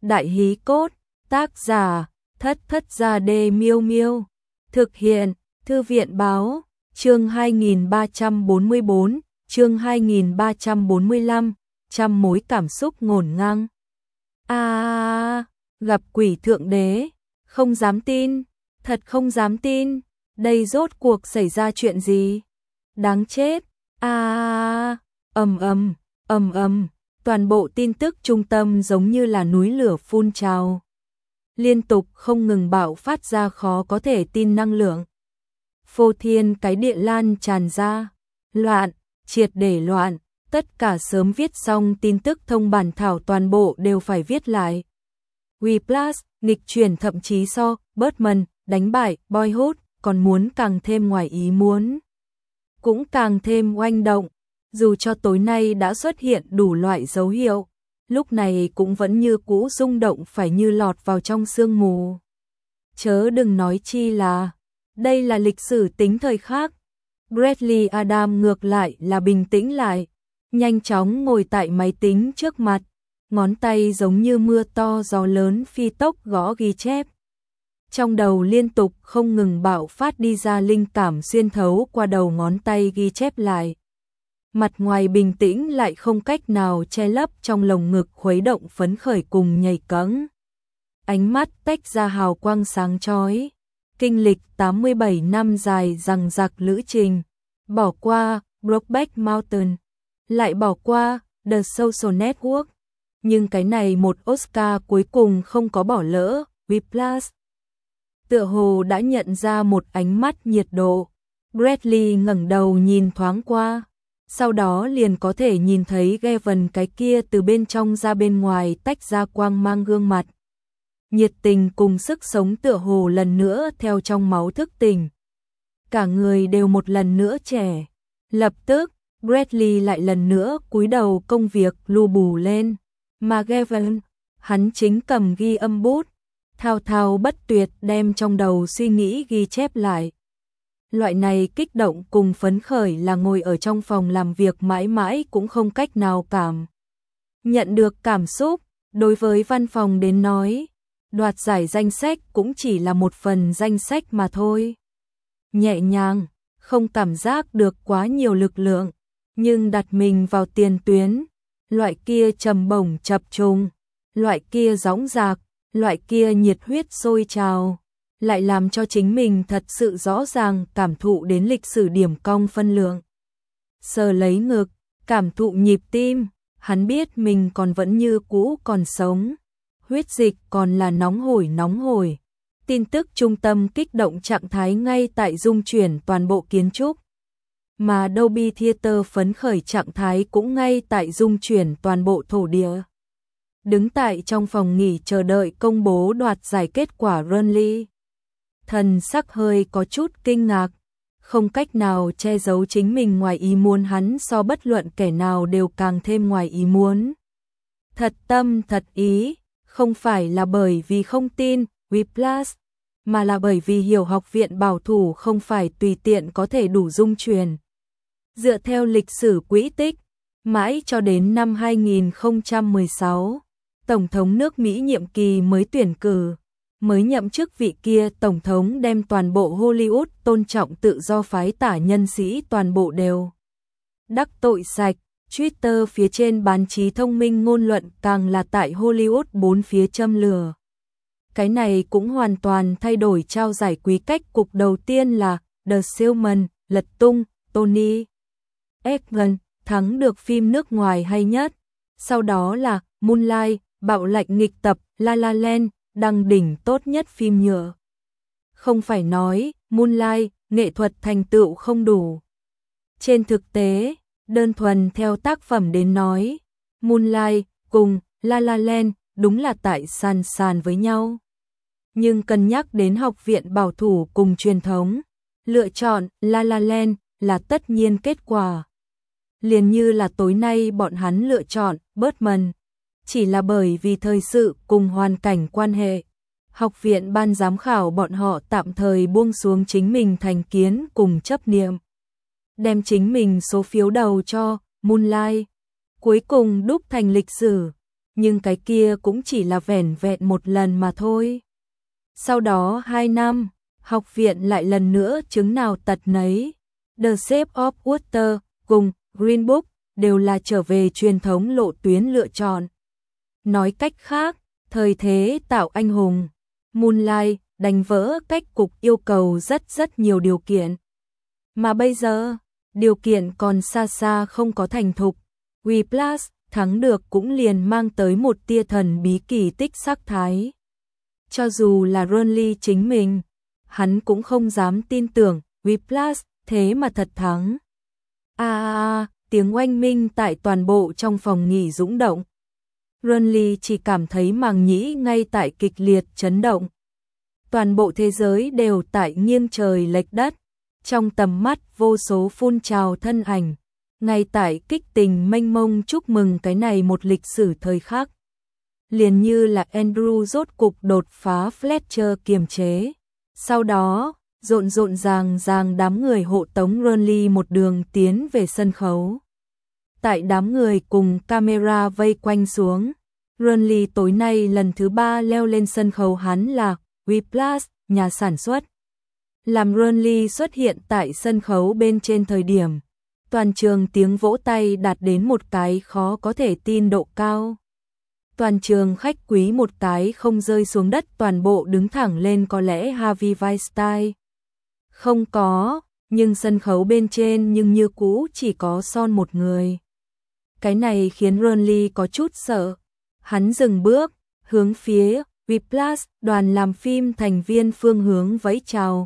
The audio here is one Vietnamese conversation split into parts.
Đại hí cốt, tác giả, Thất Thất Gia Đê Miêu Miêu. Thực hiện, Thư viện báo, chương 2344, chương 2345, trăm mối cảm xúc ngổn ngang. Gặp quỷ thượng đế, không dám tin, thật không dám tin, đây rốt cuộc xảy ra chuyện gì? Đáng chết, ầm ầm, toàn bộ tin tức trung tâm giống như là núi lửa phun trào. Liên tục không ngừng bạo phát ra khó có thể tin năng lượng. Phô thiên cái địa lan tràn ra, loạn, triệt để loạn, tất cả sớm viết xong tin tức thông bản thảo toàn bộ đều phải viết lại. Whiplash, nghịch chuyển thậm chí so, Birdman, đánh bại, Boyhood, còn muốn càng thêm ngoài ý muốn. Cũng càng thêm oanh động, dù cho tối nay đã xuất hiện đủ loại dấu hiệu, lúc này cũng vẫn như cũ rung động phải như lọt vào trong sương mù. Chớ đừng nói chi là, đây là lịch sử tính thời khác. Bradley Adam ngược lại là bình tĩnh lại, nhanh chóng ngồi tại máy tính trước mặt, ngón tay giống như mưa to gió lớn phi tốc gõ ghi chép. Trong đầu liên tục không ngừng bạo phát đi ra linh cảm xuyên thấu qua đầu ngón tay ghi chép lại. Mặt ngoài bình tĩnh lại không cách nào che lấp trong lồng ngực khuấy động phấn khởi cùng nhảy cẫng. Ánh mắt tách ra hào quang sáng chói. Kinh lịch 87 năm dài dằng dặc lữ trình, bỏ qua Brokeback Mountain, lại bỏ qua The Social Network, nhưng cái này một Oscar cuối cùng không có bỏ lỡ. Whiplash tựa hồ đã nhận ra một ánh mắt nhiệt độ. Bradley ngẩng đầu nhìn thoáng qua, sau đó liền có thể nhìn thấy Gavin cái kia từ bên trong ra bên ngoài tách ra quang mang gương mặt. Nhiệt tình cùng sức sống tựa hồ lần nữa theo trong máu thức tỉnh. Cả người đều một lần nữa trẻ. Lập tức, Bradley lại lần nữa cúi đầu công việc lu bù lên. Mà Gavin, hắn chính cầm ghi âm bút, thao thao bất tuyệt đem trong đầu suy nghĩ ghi chép lại. Loại này kích động cùng phấn khởi là ngồi ở trong phòng làm việc mãi mãi cũng không cách nào cảm nhận được cảm xúc. Đối với văn phòng đến nói, đoạt giải danh sách cũng chỉ là một phần danh sách mà thôi. Nhẹ nhàng, không cảm giác được quá nhiều lực lượng, nhưng đặt mình vào tiền tuyến, loại kia trầm bổng chập trùng, loại kia dõng dạc, loại kia nhiệt huyết sôi trào, lại làm cho chính mình thật sự rõ ràng cảm thụ đến lịch sử điểm cong phân lượng. Sờ lấy ngực, cảm thụ nhịp tim, hắn biết mình còn vẫn như cũ còn sống. Huyết dịch còn là nóng hổi. Tin tức trung tâm kích động trạng thái ngay tại dung chuyển toàn bộ kiến trúc. Mà Dolby Theater phấn khởi trạng thái cũng ngay tại dung chuyển toàn bộ thổ địa. Đứng tại trong phòng nghỉ chờ đợi công bố đoạt giải kết quả Runley. Thần sắc hơi có chút kinh ngạc, không cách nào che giấu chính mình ngoài ý muốn, hắn so bất luận kẻ nào đều càng thêm ngoài ý muốn. Thật tâm thật ý, không phải là bởi vì không tin Whiplash, mà là bởi vì hiểu học viện bảo thủ không phải tùy tiện có thể đủ dung truyền. Dựa theo lịch sử quỹ tích, mãi cho đến năm 2016, Tổng thống nước Mỹ nhiệm kỳ mới tuyển cử, mới nhậm chức vị kia Tổng thống đem toàn bộ Hollywood tôn trọng tự do phái tả nhân sĩ toàn bộ đều đắc tội sạch. Twitter phía trên bán trí thông minh ngôn luận càng là tại Hollywood bốn phía châm lửa. Cái này cũng hoàn toàn thay đổi trao giải quý cách cục. Đầu tiên là The Salesman, lật tung, Tony Egan, thắng được phim nước ngoài hay nhất. Sau đó là Moonlight, bạo lệnh nghịch tập, La La Land, đăng đỉnh tốt nhất phim nhựa. Không phải nói, Moonlight, nghệ thuật thành tựu không đủ. Trên thực tế, đơn thuần theo tác phẩm đến nói, Moonlight cùng La La Land đúng là tại sàn với nhau. Nhưng cân nhắc đến học viện bảo thủ cùng truyền thống, lựa chọn La La Land là tất nhiên kết quả. Liền như là tối nay bọn hắn lựa chọn Birdman, chỉ là bởi vì thời sự cùng hoàn cảnh quan hệ. Học viện ban giám khảo bọn họ tạm thời buông xuống chính mình thành kiến cùng chấp niệm, đem chính mình số phiếu đầu cho Moonlight, cuối cùng đúc thành lịch sử. nhưng cái kia cũng chỉ là vẻn vẹn một lần mà thôi. Sau đó 2 năm, học viện lại lần nữa chứng nào tật nấy. The Shape of Water cùng Green Book đều là trở về truyền thống lộ tuyến lựa chọn. Nói cách khác, thời thế tạo anh hùng, Moonlight đánh vỡ cách cục yêu cầu rất nhiều điều kiện. Mà bây giờ, điều kiện còn xa xa không có thành thục. Whiplash thắng được cũng liền mang tới một tia thần bí kỳ tích sắc thái. Cho dù là Ronly chính mình, hắn cũng không dám tin tưởng Whiplash thế mà thật thắng. Tiếng oanh minh tại toàn bộ trong phòng nghỉ dũng động. Ronly chỉ cảm thấy màng nhĩ ngay tại kịch liệt chấn động. Toàn bộ thế giới đều tại nghiêng trời lệch đất, trong tầm mắt vô số phun trào thân ảnh, ngay tại kích tình mênh mông chúc mừng cái này một lịch sử thời khắc. Liền như là Andrew rốt cục đột phá Fletcher kiềm chế. Sau đó, rộn ràng đám người hộ tống Ronly một đường tiến về sân khấu. Tại đám người cùng camera vây quanh xuống, Ronly tối nay lần thứ 3 leo lên sân khấu, hắn là Whiplash, nhà sản xuất. Làm Ronly xuất hiện tại sân khấu bên trên thời điểm, toàn trường tiếng vỗ tay đạt đến một cái khó có thể tin độ cao. Toàn trường khách quý một cái không rơi xuống đất, toàn bộ đứng thẳng lên. Có lẽ Harvey Weinstein không có, nhưng sân khấu bên trên nhưng như cũ chỉ có Son một người. Cái này khiến Ronly có chút sợ. Hắn dừng bước, hướng phía Whiplash đoàn làm phim thành viên phương hướng vẫy chào,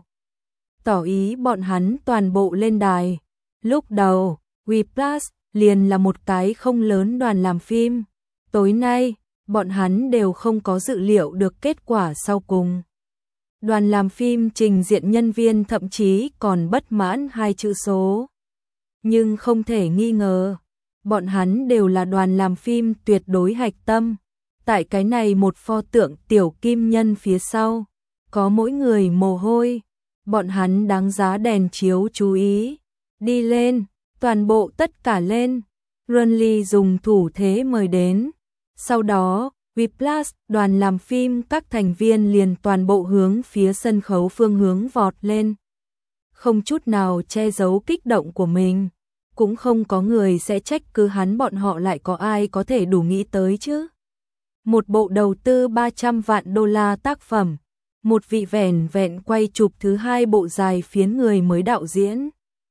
tỏ ý bọn hắn toàn bộ lên đài. Lúc đầu, Whiplash liền là một cái không lớn đoàn làm phim. Tối nay, bọn hắn đều không có dự liệu được kết quả sau cùng. Đoàn làm phim trình diện nhân viên thậm chí còn bất mãn 2 chữ số. Nhưng không thể nghi ngờ, bọn hắn đều là đoàn làm phim tuyệt đối hạch tâm. Tại cái này một pho tượng tiểu kim nhân phía sau, có mỗi người mồ hôi. Bọn hắn đáng giá đèn chiếu chú ý. Đi lên, toàn bộ tất cả lên. Ronly dùng thủ thế mời đến. Sau đó, Whiplash đoàn làm phim các thành viên liền toàn bộ hướng phía sân khấu phương hướng vọt lên. Không chút nào che giấu kích động của mình. Cũng không có người sẽ trách cứ hắn, bọn họ lại có ai có thể đủ nghĩ tới chứ. Một bộ đầu tư 300 vạn đô la tác phẩm. Một vị vẻn vẹn quay chụp thứ 2 bộ dài phiến người mới đạo diễn.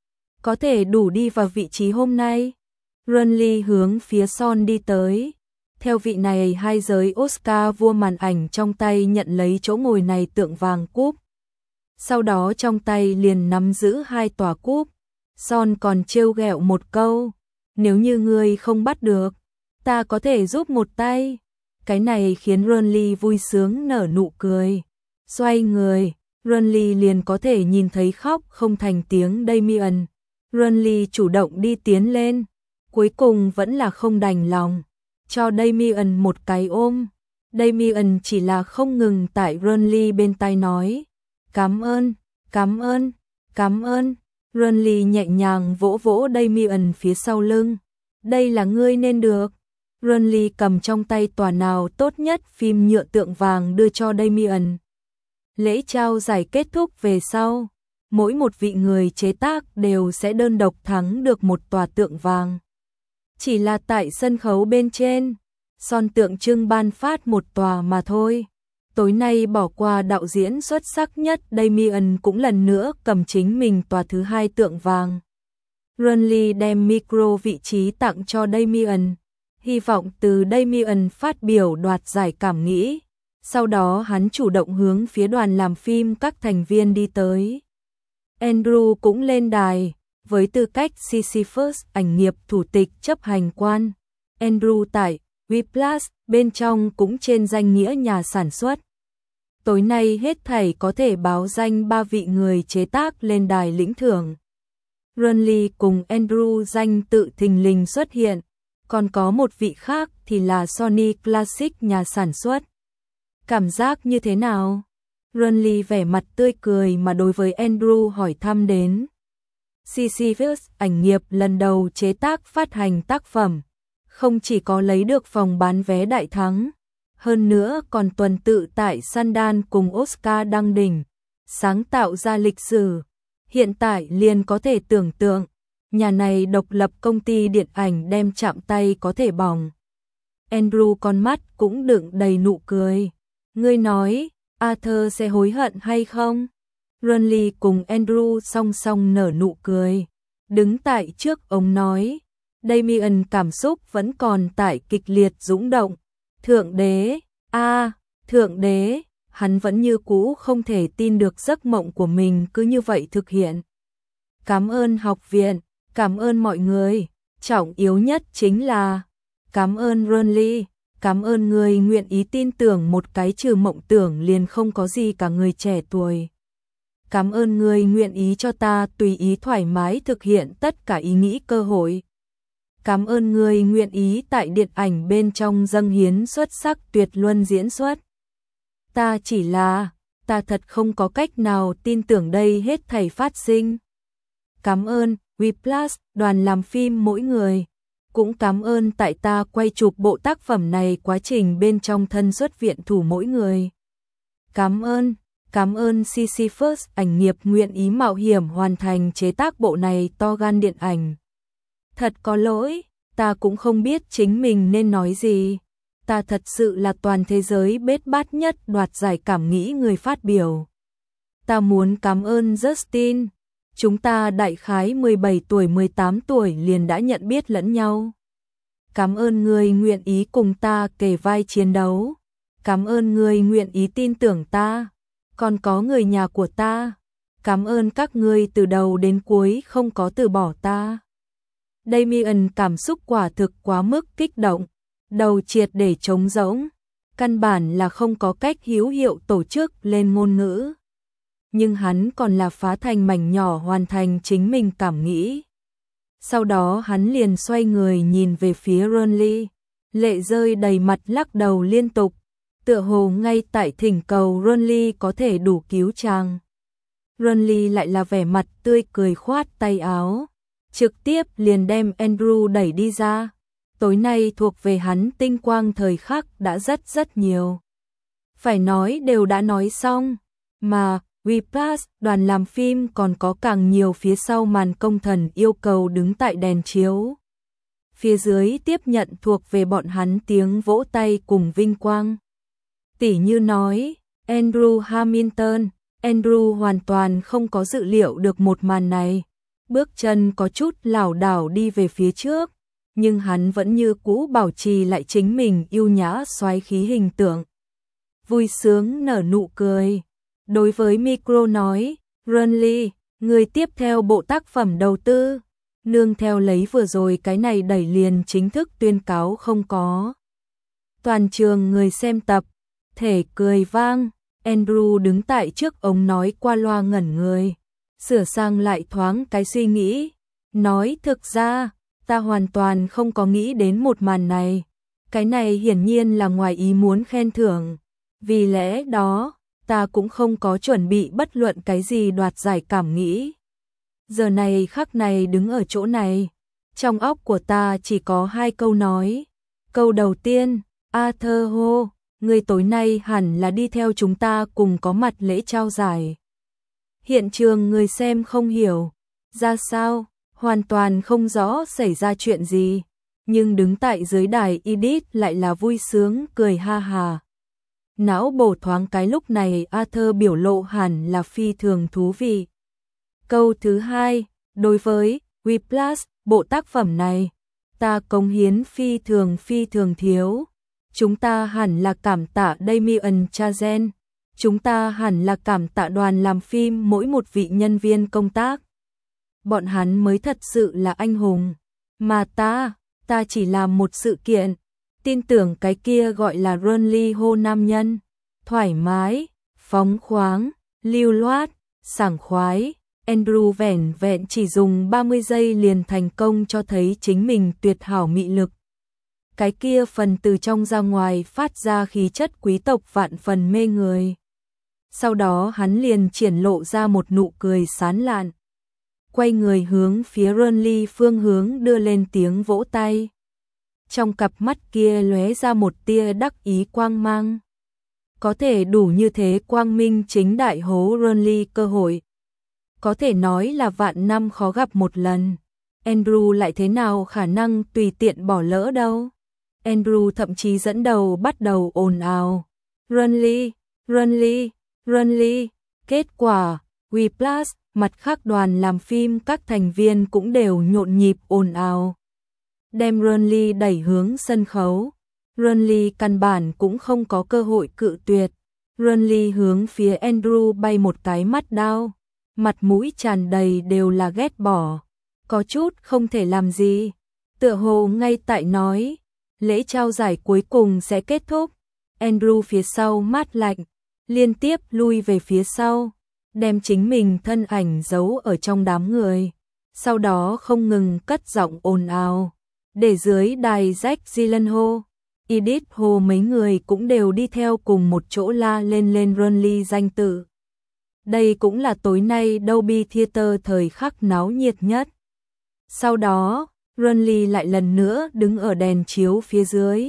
Có thể đủ đi vào vị trí hôm nay. Ronly hướng phía Son đi tới. Theo vị này 2 giới Oscar vua màn ảnh trong tay nhận lấy chỗ ngồi này tượng vàng cúp. Sau đó trong tay liền nắm giữ 2 tòa cúp. Son còn trêu ghẹo một câu. Nếu như ngươi không bắt được, ta có thể giúp một tay. Cái này khiến Ronly vui sướng nở nụ cười. Xoay người, Ronly liền có thể nhìn thấy khóc không thành tiếng Damien. Ronly chủ động đi tiến lên. Cuối cùng vẫn là không đành lòng. Cho Damien một cái ôm. Damien chỉ là không ngừng tại Ronly bên tai nói. Cảm ơn, cảm ơn, cảm ơn. Ronly nhẹ nhàng vỗ vỗ Damien phía sau lưng. Đây là ngươi nên được. Ronly cầm trong tay tòa nào tốt nhất phim nhựa tượng vàng đưa cho Damien. Lễ trao giải kết thúc về sau, mỗi một vị người chế tác đều sẽ đơn độc thắng được một tòa tượng vàng. Chỉ là tại sân khấu bên trên, Son tượng trưng ban phát một tòa mà thôi. Tối nay bỏ qua đạo diễn xuất sắc nhất, Damien cũng lần nữa cầm chính mình tòa thứ 2 tượng vàng. Ronly đem micro vị trí tặng cho Damien, hy vọng từ Damien phát biểu đoạt giải cảm nghĩ. Sau đó hắn chủ động hướng phía đoàn làm phim các thành viên đi tới. Andrew cũng lên đài, với tư cách Sisyphus ảnh nghiệp thủ tịch chấp hành quan. Andrew tại Whiplash bên trong cũng trên danh nghĩa nhà sản xuất. Tối nay hết thảy có thể báo danh 3 vị người chế tác lên đài lĩnh thưởng. Ronly cùng Andrew danh tự thình lình xuất hiện, còn có một vị khác thì là Sony Classic nhà sản xuất. Cảm giác như thế nào? Ronly vẻ mặt tươi cười mà đối với Andrew hỏi thăm đến. Sisyphus ảnh nghiệp lần đầu chế tác phát hành tác phẩm, không chỉ có lấy được phòng bán vé đại thắng, hơn nữa còn tuần tự tại Sundance cùng Oscar đăng đỉnh, sáng tạo ra lịch sử. Hiện tại liền có thể tưởng tượng, nhà này độc lập công ty điện ảnh đem chạm tay có thể bỏng. Andrew con mắt cũng đựng đầy nụ cười. Ngươi nói, Arthur sẽ hối hận hay không? Ronly cùng Andrew song song nở nụ cười. Đứng tại trước ông nói, Damien cảm xúc vẫn còn tại kịch liệt dũng động. Thượng đế, Thượng đế, hắn vẫn như cũ không thể tin được giấc mộng của mình cứ như vậy thực hiện. Cảm ơn học viện, cảm ơn mọi người, trọng yếu nhất chính là cảm ơn Ronly, cảm ơn người nguyện ý tin tưởng một cái trừ mộng tưởng liền không có gì cả người trẻ tuổi. Cảm ơn người nguyện ý cho ta tùy ý thoải mái thực hiện tất cả ý nghĩ cơ hội. Cảm ơn người nguyện ý tại điện ảnh bên trong dâng hiến xuất sắc tuyệt luân diễn xuất. Ta thật không có cách nào tin tưởng đây hết thảy phát sinh. Cảm ơn Whiplash, đoàn làm phim mỗi người. Cũng cảm ơn tại ta quay chụp bộ tác phẩm này quá trình bên trong thân xuất viện thủ mỗi người. Cảm ơn Sisyphus ảnh nghiệp nguyện ý mạo hiểm hoàn thành chế tác bộ này to gan điện ảnh. Thật có lỗi, ta cũng không biết chính mình nên nói gì. Ta thật sự là toàn thế giới bết bát nhất đoạt giải cảm nghĩ người phát biểu. Ta muốn cảm ơn Justin. Chúng ta đại khái 17 tuổi 18 tuổi liền đã nhận biết lẫn nhau. Cảm ơn người nguyện ý cùng ta kề vai chiến đấu. Cảm ơn người nguyện ý tin tưởng ta. Còn có người nhà của ta. Cảm ơn các ngươi từ đầu đến cuối không có từ bỏ ta. Damien cảm xúc quả thực quá mức kích động, đầu triệt để trống rỗng, căn bản là không có cách hữu hiệu tổ chức lên ngôn ngữ. Nhưng hắn còn là phá thành mảnh nhỏ hoàn thành chính mình cảm nghĩ. Sau đó hắn liền xoay người nhìn về phía Ronly, lệ rơi đầy mặt lắc đầu liên tục, tựa hồ ngay tại thỉnh cầu Ronly có thể đủ cứu chàng. Ronly lại là vẻ mặt tươi cười khoát tay áo, trực tiếp liền đem Andrew đẩy đi ra. Tối nay thuộc về hắn tinh quang thời khắc đã rất nhiều. Phải nói đều đã nói xong, mà Whiplash, đoàn làm phim còn có càng nhiều phía sau màn công thần yêu cầu đứng tại đèn chiếu. Phía dưới tiếp nhận thuộc về bọn hắn tiếng vỗ tay cùng vinh quang. Tỉ như nói, Andrew Hamilton, Andrew hoàn toàn không có dự liệu được một màn này. Bước chân có chút lảo đảo đi về phía trước, nhưng hắn vẫn như cũ bảo trì lại chính mình yêu nhã xoáy khí hình tượng. Vui sướng nở nụ cười. Đối với micro nói, Ronly, người tiếp theo bộ tác phẩm đầu tư. Nương theo lấy vừa rồi cái này đẩy liền chính thức tuyên cáo không có. Toàn trường người xem tập, thể cười vang. Andrew đứng tại trước ống nói qua loa ngẩn người. Sửa sang lại thoáng cái suy nghĩ. Nói thực ra, ta hoàn toàn không có nghĩ đến một màn này. Cái này hiển nhiên là ngoài ý muốn khen thưởng. Vì lẽ đó, ta cũng không có chuẩn bị bất luận cái gì đoạt giải cảm nghĩ. Giờ này khắc này đứng ở chỗ này, trong óc của ta chỉ có hai câu nói. Câu đầu tiên, Arthur hô, người tối nay hẳn là đi theo chúng ta cùng có mặt lễ trao giải. Hiện trường người xem không hiểu ra sao, hoàn toàn không rõ xảy ra chuyện gì, nhưng đứng tại dưới đài edit lại là vui sướng cười ha hà. Não bổ thoáng cái lúc này Arthur biểu lộ hẳn là phi thường thú vị. Câu thứ hai, đối với Whiplash, bộ tác phẩm này, ta cống hiến phi thường thiếu. Chúng ta hẳn là cảm tạ Damien Chazelle. Chúng ta hẳn là cảm tạ đoàn làm phim mỗi một vị nhân viên công tác. Bọn hắn mới thật sự là anh hùng. Mà ta chỉ làm một sự kiện. Tin tưởng cái kia gọi là Ronly hô nam nhân. Thoải mái, phóng khoáng, lưu loát, sảng khoái. Andrew vẻn vẹn chỉ dùng 30 giây liền thành công cho thấy chính mình tuyệt hảo mị lực. Cái kia phần từ trong ra ngoài phát ra khí chất quý tộc vạn phần mê người. Sau đó hắn liền triển lộ ra một nụ cười sán lạn. Quay người hướng phía Ronly phương hướng đưa lên tiếng vỗ tay. trong cặp mắt kia lóe ra một tia đắc ý quang mang. Có thể đủ như thế quang minh chính đại hố Burnley cơ hội. Có thể nói là vạn năm khó gặp một lần. Andrew lại thế nào khả năng tùy tiện bỏ lỡ đâu. Andrew thậm chí dẫn đầu bắt đầu ồn ào. Burnley, Burnley, Burnley. Kết quả, Whiplash, mặt khác đoàn làm phim các thành viên cũng đều nhộn nhịp ồn ào. Đem Burnley đẩy hướng sân khấu. Burnley căn bản cũng không có cơ hội cự tuyệt. Burnley hướng phía Andrew bay một cái mắt đao. Mặt mũi tràn đầy đều là ghét bỏ. Có chút không thể làm gì. Tựa hồ ngay tại nói. Lễ trao giải cuối cùng sẽ kết thúc. Andrew phía sau mát lạnh. Liên tiếp lui về phía sau. Đem chính mình thân ảnh giấu ở trong đám người. Sau đó không ngừng cất giọng ồn ào. Để dưới đài Jack Gyllenhaal, Edith Hồ mấy người cũng đều đi theo cùng một chỗ la lên Burnley danh tự. Đây cũng là tối nay Dolby Theatre thời khắc náo nhiệt nhất. Sau đó, Burnley lại lần nữa đứng ở đèn chiếu phía dưới.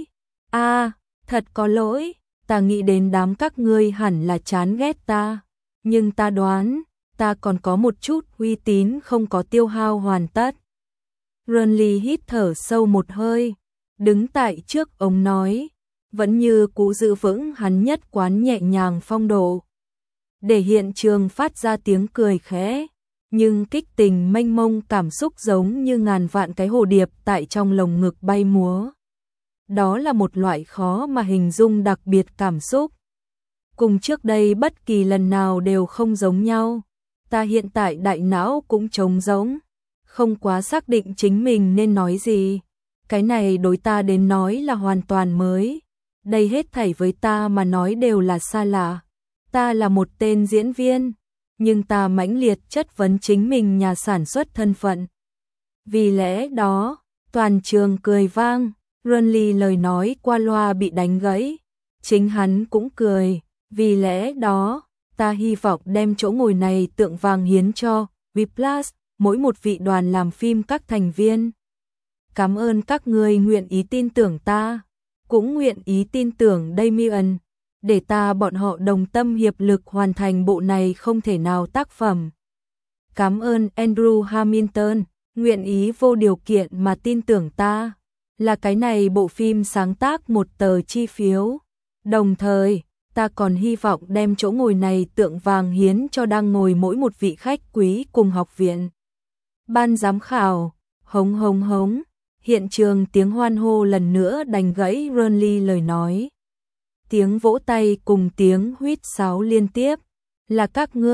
Thật có lỗi, ta nghĩ đến đám các ngươi hẳn là chán ghét ta. Nhưng ta đoán, ta còn có một chút uy tín không có tiêu hao hoàn tất. Burnley hít thở sâu một hơi, đứng tại trước ống nói, vẫn như cũ giữ vững hắn nhất quán nhẹ nhàng phong độ. Để hiện trường phát ra tiếng cười khẽ, nhưng kích tình mênh mông cảm xúc giống như ngàn vạn cái hồ điệp tại trong lồng ngực bay múa. Đó là một loại khó mà hình dung đặc biệt cảm xúc. Cùng trước đây bất kỳ lần nào đều không giống nhau. Ta hiện tại đại não cũng trống rỗng, không quá xác định chính mình nên nói gì. Cái này đối ta đến nói là hoàn toàn mới. Đây hết thảy với ta mà nói đều là xa lạ. Ta là một tên diễn viên, nhưng ta mãnh liệt chất vấn chính mình nhà sản xuất thân phận. Vì lẽ đó, toàn trường cười vang, Burnley lời nói qua loa bị đánh gãy. Chính hắn cũng cười, vì lẽ đó, ta hy vọng đem chỗ ngồi này tượng vàng hiến cho Whiplash, mỗi một vị đoàn làm phim các thành viên. Cảm ơn các người nguyện ý tin tưởng ta, cũng nguyện ý tin tưởng Damien, để ta bọn họ đồng tâm hiệp lực hoàn thành bộ này không thể nào tác phẩm. Cảm ơn Andrew Hamilton, nguyện ý vô điều kiện mà tin tưởng ta, là cái này bộ phim sáng tác một tờ chi phiếu. Đồng thời, ta còn hy vọng đem chỗ ngồi này tượng vàng hiến cho đang ngồi mỗi một vị khách quý cùng học viện. Ban giám khảo, hống hống hống, hiện trường tiếng hoan hô lần nữa đánh gãy Burnley lời nói. Tiếng vỗ tay cùng tiếng huýt sáo liên tiếp. Là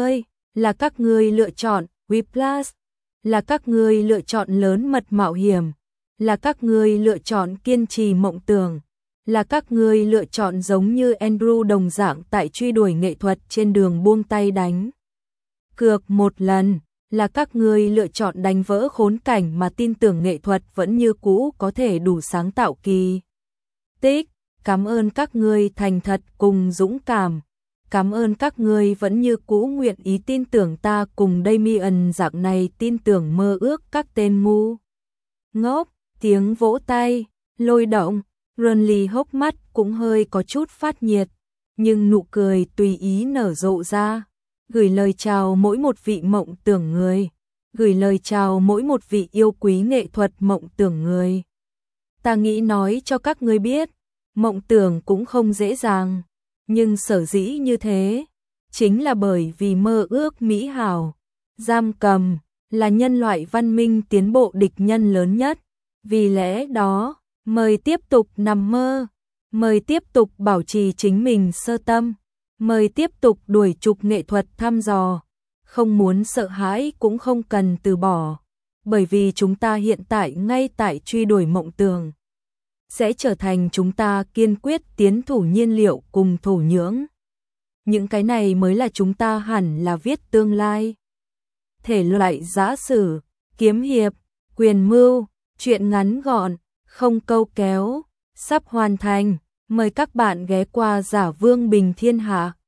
các ngươi lựa chọn Whiplash, là các ngươi lựa chọn lớn mật mạo hiểm, là các ngươi lựa chọn kiên trì mộng tưởng, là các ngươi lựa chọn giống như Andrew đồng dạng tại truy đuổi nghệ thuật trên đường buông tay đánh cược một lần, là các ngươi lựa chọn đánh vỡ khốn cảnh mà tin tưởng nghệ thuật vẫn như cũ có thể đủ sáng tạo kỳ tích. Cảm ơn các ngươi thành thật cùng dũng cảm. Cảm ơn các ngươi vẫn như cũ nguyện ý tin tưởng ta cùng Damien dạng này tin tưởng mơ ước các tên ngu ngốc. Tiếng vỗ tay, lôi động, Burnley hốc mắt cũng hơi có chút phát nhiệt, nhưng nụ cười tùy ý nở rộ ra. Gửi lời chào mỗi một vị mộng tưởng người, gửi lời chào mỗi một vị yêu quý nghệ thuật mộng tưởng người. Ta nghĩ nói cho các ngươi biết, mộng tưởng cũng không dễ dàng, nhưng sở dĩ như thế, chính là bởi vì mơ ước mỹ hảo, giam cầm, là nhân loại văn minh tiến bộ địch nhân lớn nhất. Vì lẽ đó, mời tiếp tục nằm mơ, mời tiếp tục bảo trì chính mình sơ tâm, mời tiếp tục đuổi trục nghệ thuật thăm dò, không muốn sợ hãi cũng không cần từ bỏ, bởi vì chúng ta hiện tại ngay tại truy đuổi mộng tưởng, sẽ trở thành chúng ta kiên quyết tiến thủ nhiên liệu cùng thổ nhưỡng. Những cái này mới là chúng ta hẳn là viết tương lai. Thể loại giã sử, kiếm hiệp, quyền mưu, truyện ngắn gọn, không câu kéo, sắp hoàn thành. Mời các bạn ghé qua Giả Vương Bình Thiên Hạ.